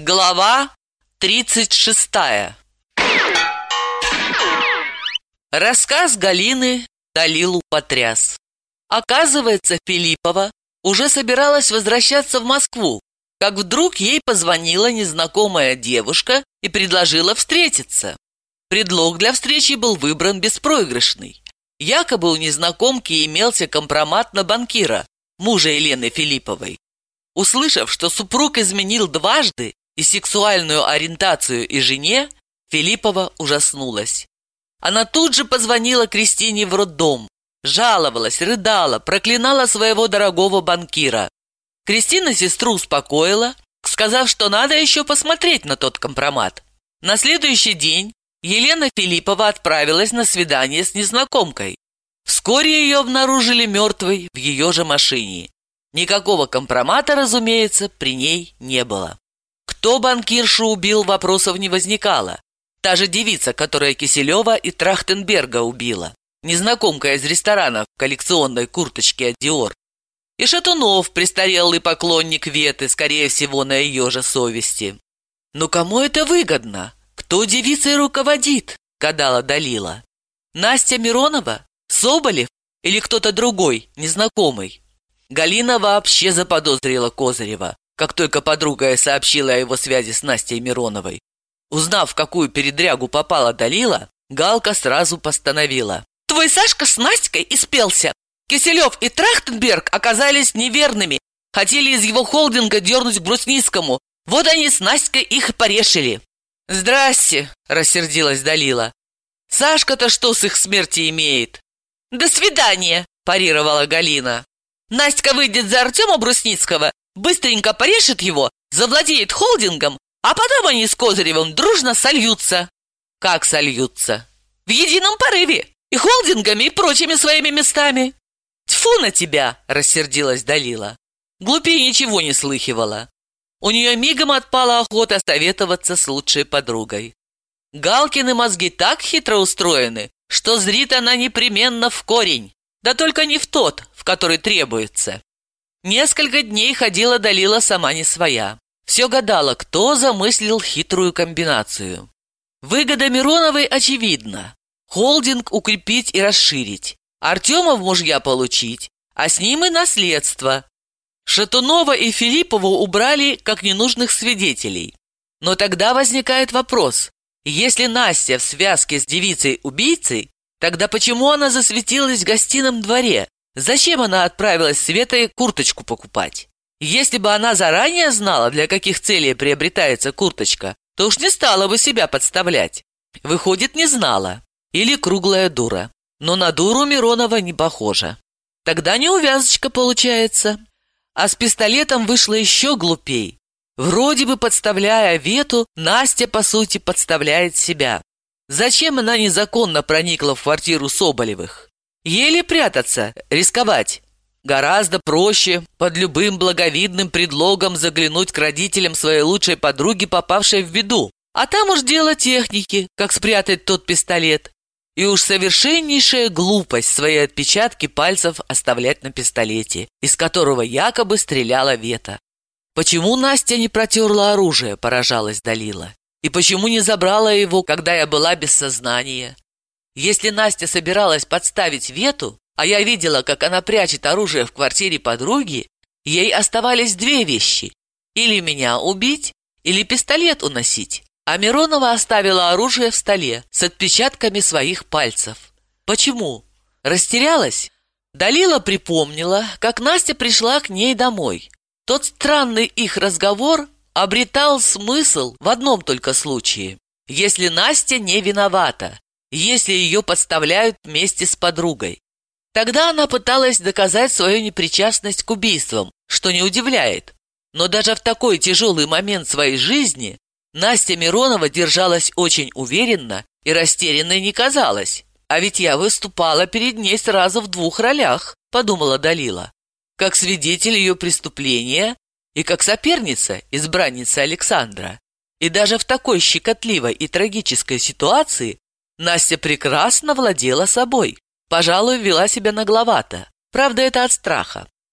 Глава 36. Рассказ Галины Далилу потряс. Оказывается, Филиппова уже собиралась возвращаться в Москву, как вдруг ей позвонила незнакомая девушка и предложила встретиться. Предлог для встречи был выбран беспроигрышный. Якобы у незнакомки имелся компромат на банкира, мужа Елены Филипповой. Услышав, что супруг изменил дважды и сексуальную ориентацию и жене, Филиппова ужаснулась. Она тут же позвонила Кристине в роддом, жаловалась, рыдала, проклинала своего дорогого банкира. Кристина сестру успокоила, сказав, что надо еще посмотреть на тот компромат. На следующий день Елена Филиппова отправилась на свидание с незнакомкой. Вскоре ее обнаружили мертвой в ее же машине. Никакого компромата, разумеется, при ней не было. Кто банкиршу убил, вопросов не возникало. Та же девица, которая Киселева и Трахтенберга убила. Незнакомка из ресторана в коллекционной курточке от Диор. И Шатунов, престарелый поклонник Веты, скорее всего, на ее же совести. Но кому это выгодно? Кто девицей руководит? Гадала Далила. Настя Миронова? Соболев? Или кто-то другой, незнакомый? Галина вообще заподозрила Козырева, как только подруга сообщила о его связи с Настей Мироновой. Узнав, в какую передрягу попала Далила, Галка сразу постановила: «Твой Сашка с Настькой испелся. Киселев и Трахтенберг оказались неверными. Хотели из его холдинга дернуть к Брусницкому. Вот они с Настькой их и порешили». «Здрасте», — рассердилась Далила. «Сашка-то что с их смерти имеет?» «До свидания», — парировала Галина. «Настя выйдет за Артема Брусницкого, быстренько порешит его, завладеет холдингом, а потом они с Козыревым дружно сольются». «Как сольются?» «В едином порыве. И холдингами, и прочими своими местами». «Тьфу на тебя!» – рассердилась Далила. Глупее ничего не слыхивала. У нее мигом отпала охота советоваться с лучшей подругой. Галкины мозги так хитро устроены, что зрит она непременно в корень, да только не в тот, в который требуется. Несколько дней ходила Далила сама не своя. Все гадала, кто замыслил хитрую комбинацию. Выгода Мироновой очевидна. Холдинг укрепить и расширить, Артема в мужья получить, а с ним и наследство. Шатунова и Филиппову убрали как ненужных свидетелей. Но тогда возникает вопрос: если Настя в связке с девицей-убийцей, тогда почему она засветилась в гостином дворе? Зачем она отправилась с Светой курточку покупать? Если бы она заранее знала, для каких целей приобретается курточка, то уж не стала бы себя подставлять. Выходит, не знала. Или круглая дура. Но на дуру Миронова не похожа. Тогда неувязочка получается. А с пистолетом вышло еще глупей. Вроде бы, подставляя Вету, Настя, по сути, подставляет себя. Зачем она незаконно проникла в квартиру Соболевых? Еле прятаться, рисковать. Гораздо проще под любым благовидным предлогом заглянуть к родителям своей лучшей подруги, попавшей в беду. А там уж дело техники, как спрятать тот пистолет. И уж совершеннейшая глупость свои отпечатки пальцев оставлять на пистолете, из которого якобы стреляла Вета. Почему Настя не протерла оружие, поражалась Далила. И почему не забрала его, когда я была без сознания? Если Настя собиралась подставить Вету, а я видела, как она прячет оружие в квартире подруги, ей оставались две вещи: или меня убить, или пистолет уносить. А Миронова оставила оружие в столе с отпечатками своих пальцев. Почему? Растерялась? Далила припомнила, как Настя пришла к ней домой. Тот странный их разговор обретал смысл в одном только случае: если Настя не виновата, если ее подставляют вместе с подругой. Тогда она пыталась доказать свою непричастность к убийствам, что не удивляет. Но даже в такой тяжелый момент своей жизни Настя Миронова держалась очень уверенно и растерянной не казалась. «А ведь я выступала перед ней сразу в двух ролях», – подумала Далила. Как свидетель ее преступления и как соперница, избранница Александра. И даже в такой щекотливой и трагической ситуации Настя прекрасно владела собой. Пожалуй, вела себя нагловато. Правда, это от страха.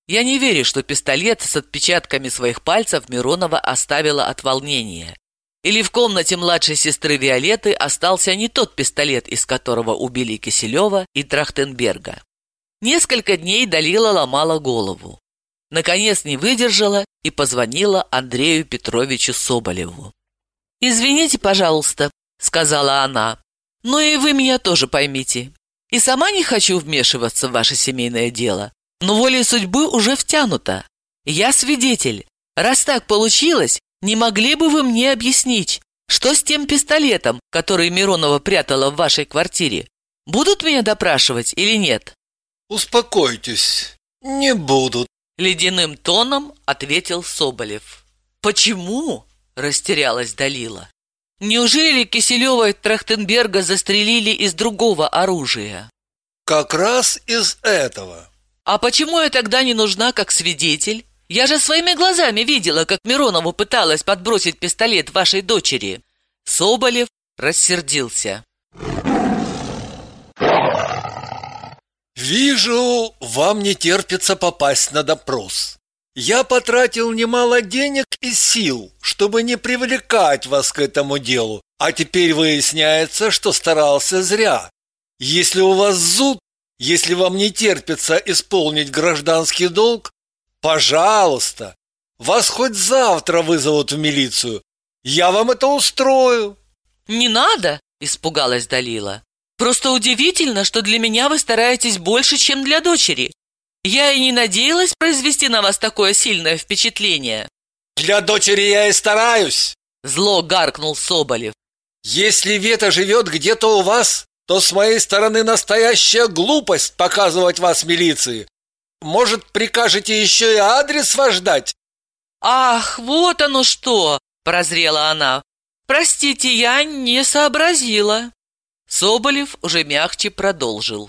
Я не верю, что пистолет с отпечатками своих пальцев Миронова оставила от волнения. Или в комнате младшей сестры Виолетты остался не тот пистолет, из которого убили Киселева и Трахтенберга. Несколько дней Далила ломала голову. Наконец не выдержала и позвонила Андрею Петровичу Соболеву. «Извините, пожалуйста», — сказала она, — «но и вы меня тоже поймите. И сама не хочу вмешиваться в ваше семейное дело, но волей судьбы уже втянута. Я свидетель. Раз так получилось, не могли бы вы мне объяснить, что с тем пистолетом, который Миронова прятала в вашей квартире? Будут меня допрашивать или нет?» «Успокойтесь, не будут», — ледяным тоном ответил Соболев. «Почему?» — растерялась Далила. «Неужели Киселева и Трахтенберга застрелили из другого оружия?» «Как раз из этого». «А почему я тогда не нужна как свидетель? Я же своими глазами видела, как Миронову пыталась подбросить пистолет вашей дочери». Соболев рассердился. «Вижу, вам не терпится попасть на допрос. Я потратил немало денег и сил, чтобы не привлекать вас к этому делу, а теперь выясняется, что старался зря. Если у вас зуд, если вам не терпится исполнить гражданский долг, пожалуйста, вас хоть завтра вызовут в милицию. Я вам это устрою». «Не надо!» – испугалась Далила. «Просто удивительно, что для меня вы стараетесь больше, чем для дочери. Я и не надеялась произвести на вас такое сильное впечатление». «Для дочери я и стараюсь!» – зло гаркнул Соболев. «Если Вета живет где-то у вас, то с моей стороны настоящая глупость показывать вас милиции. Может, прикажете еще и адрес ваш дать?» «Ах, вот оно что!» – прозрела она. «Простите, я не сообразила». Соболев уже мягче продолжил.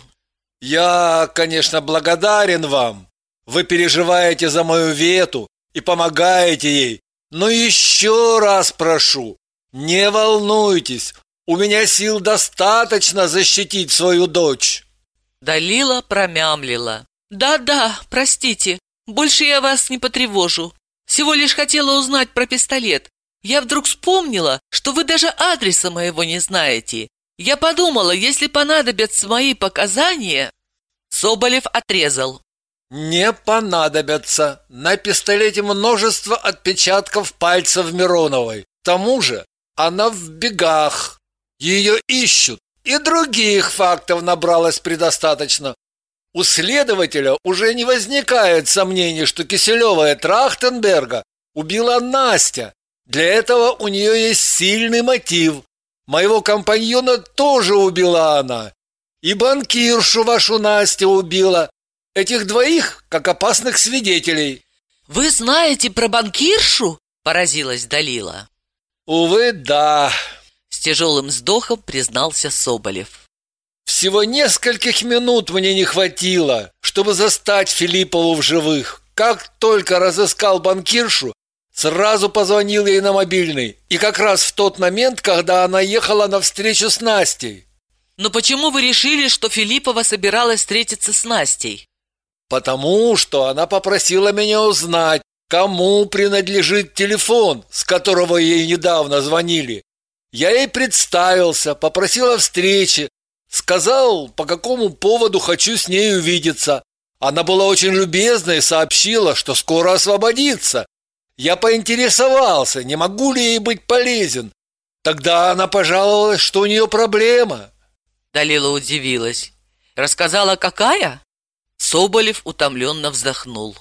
«Я, конечно, благодарен вам. Вы переживаете за мою Вету и помогаете ей. Но еще раз прошу, не волнуйтесь, у меня сил достаточно защитить свою дочь». Далила промямлила. «Да-да, простите, больше я вас не потревожу. Всего лишь хотела узнать про пистолет. Я вдруг вспомнила, что вы даже адреса моего не знаете. Я подумала, если понадобятся мои показания...» Соболев отрезал. «Не понадобятся. На пистолете множество отпечатков пальцев Мироновой. К тому же она в бегах. Ее ищут. И других фактов набралось предостаточно. У следователя уже не возникает сомнений, что Киселева и Трахтенберга убила Настя. Для этого у нее есть сильный мотив. Моего компаньона тоже убила она. И банкиршу вашу Настя убила. Этих двоих, как опасных свидетелей». «Вы знаете про банкиршу?» – поразилась Далила. «Увы, да», – с тяжелым вздохом признался Соболев. «Всего нескольких минут мне не хватило, чтобы застать Филиппову в живых. Как только разыскал банкиршу, сразу позвонил ей на мобильный. И как раз в тот момент, когда она ехала на встречу с Настей». «Но почему вы решили, что Филиппова собиралась встретиться с Настей?» «Потому что она попросила меня узнать, кому принадлежит телефон, с которого ей недавно звонили. Я ей представился, попросил о встрече, сказал, по какому поводу хочу с ней увидеться. Она была очень любезна и сообщила, что скоро освободится. Я поинтересовался, не могу ли ей быть полезен. Тогда она пожаловалась, что у нее проблема». Далила удивилась. «Рассказала, какая?» Соболев утомленно вздохнул.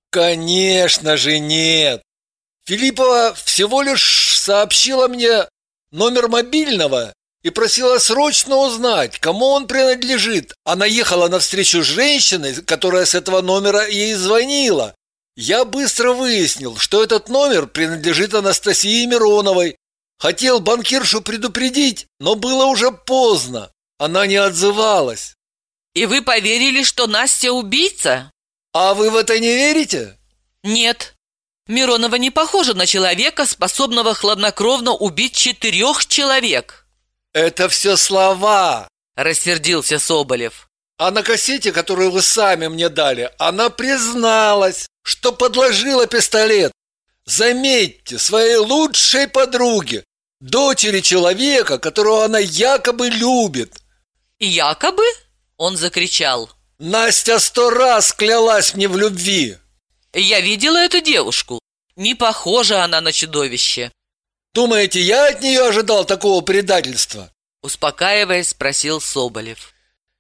«Конечно же нет. Филиппова всего лишь сообщила мне номер мобильного и просила срочно узнать, кому он принадлежит. Она ехала навстречу с женщиной, которая с этого номера ей звонила. Я быстро выяснил, что этот номер принадлежит Анастасии Мироновой. Хотел банкиршу предупредить, но было уже поздно. Она не отзывалась». «И вы поверили, что Настя убийца?» «А вы в это не верите?» «Нет. Миронова не похожа на человека, способного хладнокровно убить 4 человек». «Это все слова», – рассердился Соболев. А на кассете, которую вы сами мне дали, она призналась, что подложила пистолет. Заметьте, своей лучшей подруге, дочери человека, которого она якобы любит. «Якобы?» – он закричал. Настя 100 раз клялась мне в любви. «Я видела эту девушку. Не похожа она на чудовище». Думаете, я от нее ожидал такого предательства? Успокаиваясь, спросил Соболев.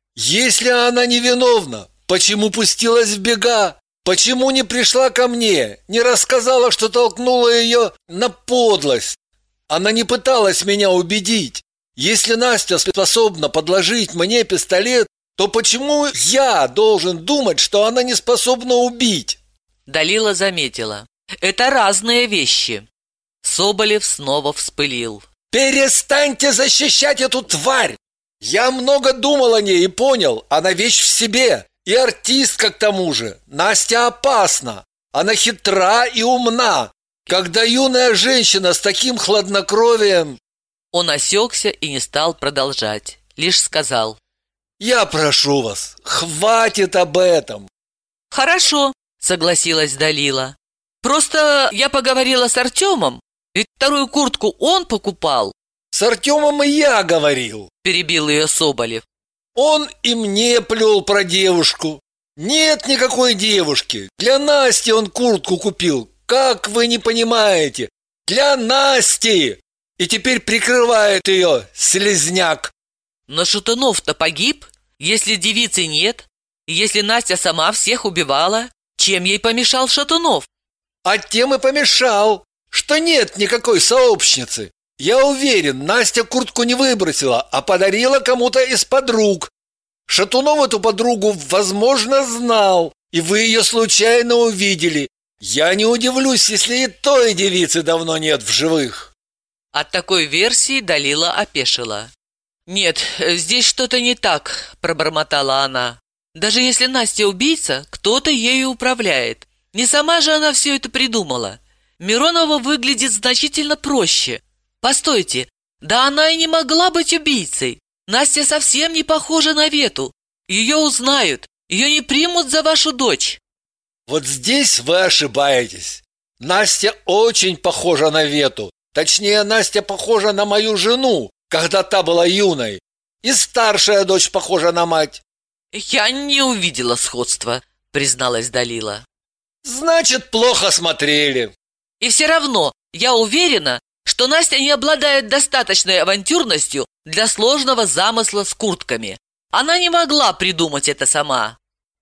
Если она невиновна, почему пустилась в бега? Почему не пришла ко мне? Не рассказала, что толкнула ее на подлость? Она не пыталась меня убедить. Если Настя способна подложить мне пистолет, то почему я должен думать, что она не способна убить? Далила заметила. Это разные вещи. Соболев снова вспылил. Перестаньте защищать эту тварь! Я много думал о ней и понял, она вещь в себе. И артистка к тому же. Настя опасна. Она хитра и умна. Когда юная женщина с таким хладнокровием... Он осекся и не стал продолжать. Лишь сказал. Я прошу вас, хватит об этом. Хорошо, согласилась Далила. Просто я поговорила с Артемом, ведь вторую куртку он покупал. С Артемом и я говорил, перебил ее Соболев. Он и мне плел про девушку. Нет никакой девушки. Для Насти он куртку купил. Как вы не понимаете? Для Насти! И теперь прикрывает ее, слизняк. Но Шатунов-то погиб, если девицы нет. Если Настя сама всех убивала, чем ей помешал Шатунов? А тем и помешал, что нет никакой сообщницы. Я уверен, Настя куртку не выбросила, а подарила кому-то из подруг. Шатунов эту подругу, возможно, знал, и вы ее случайно увидели. Я не удивлюсь, если и той девицы давно нет в живых. От такой версии Далила опешила. «Нет, здесь что-то не так», – пробормотала она. «Даже если Настя убийца, кто-то ею управляет. Не сама же она все это придумала. Миронова выглядит значительно проще. Постойте, да она и не могла быть убийцей. Настя совсем не похожа на Вету. Ее узнают, ее не примут за вашу дочь». Вот здесь вы ошибаетесь. Настя очень похожа на Вету. Точнее, Настя похожа на мою жену, когда та была юной. И старшая дочь похожа на мать. «Я не увидела сходства», – призналась Далила. Значит, плохо смотрели. «И все равно я уверена, что Настя не обладает достаточной авантюрностью для сложного замысла с куртками. Она не могла придумать это сама».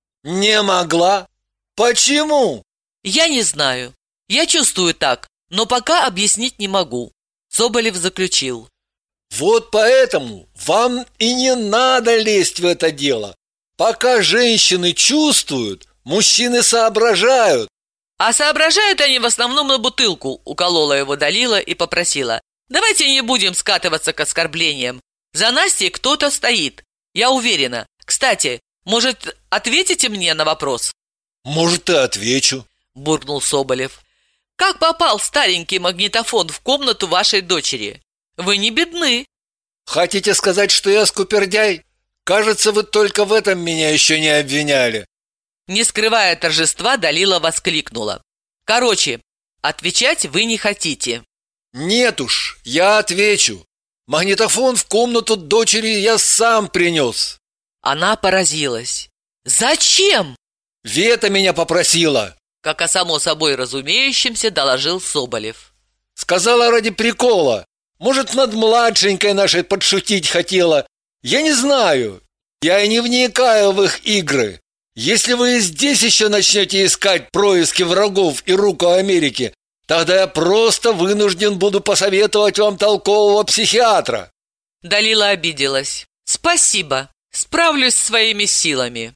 Не могла? Почему? «Я не знаю. Я чувствую так, но пока объяснить не могу», – Соболев заключил. Вот поэтому вам и не надо лезть в это дело. Пока женщины чувствуют, мужчины соображают. «А соображают они в основном на бутылку», – уколола его Далила и попросила. «Давайте не будем скатываться к оскорблениям. За Настей кто-то стоит. Я уверена. Кстати, может, ответите мне на вопрос?» Может, и отвечу, буркнул Соболев. «Как попал старенький магнитофон в комнату вашей дочери? Вы не бедны». Хотите сказать, что я скупердяй? Кажется, вы только в этом меня еще не обвиняли. Не скрывая торжества, Далила воскликнула. «Короче, отвечать вы не хотите». Нет уж, я отвечу. Магнитофон в комнату дочери я сам принес. Она поразилась. «Зачем?» Вета меня попросила. Как о само собой разумеющемся доложил Соболев. Сказала ради прикола. Может, над младшенькой нашей подшутить хотела. Я не знаю. Я и не вникаю в их игры. Если вы здесь еще начнете искать происки врагов и руку Америки, тогда я просто вынужден буду посоветовать вам толкового психиатра. Далила обиделась. «Спасибо. Справлюсь своими силами».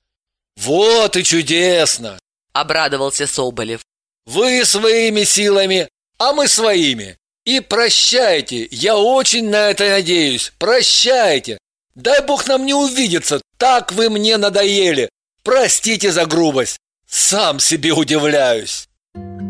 Вот и чудесно, обрадовался Соболев. Вы своими силами, а мы своими. И прощайте, я очень на это надеюсь. Прощайте. Дай бог нам не увидеться, так вы мне надоели. Простите за грубость. Сам себе удивляюсь.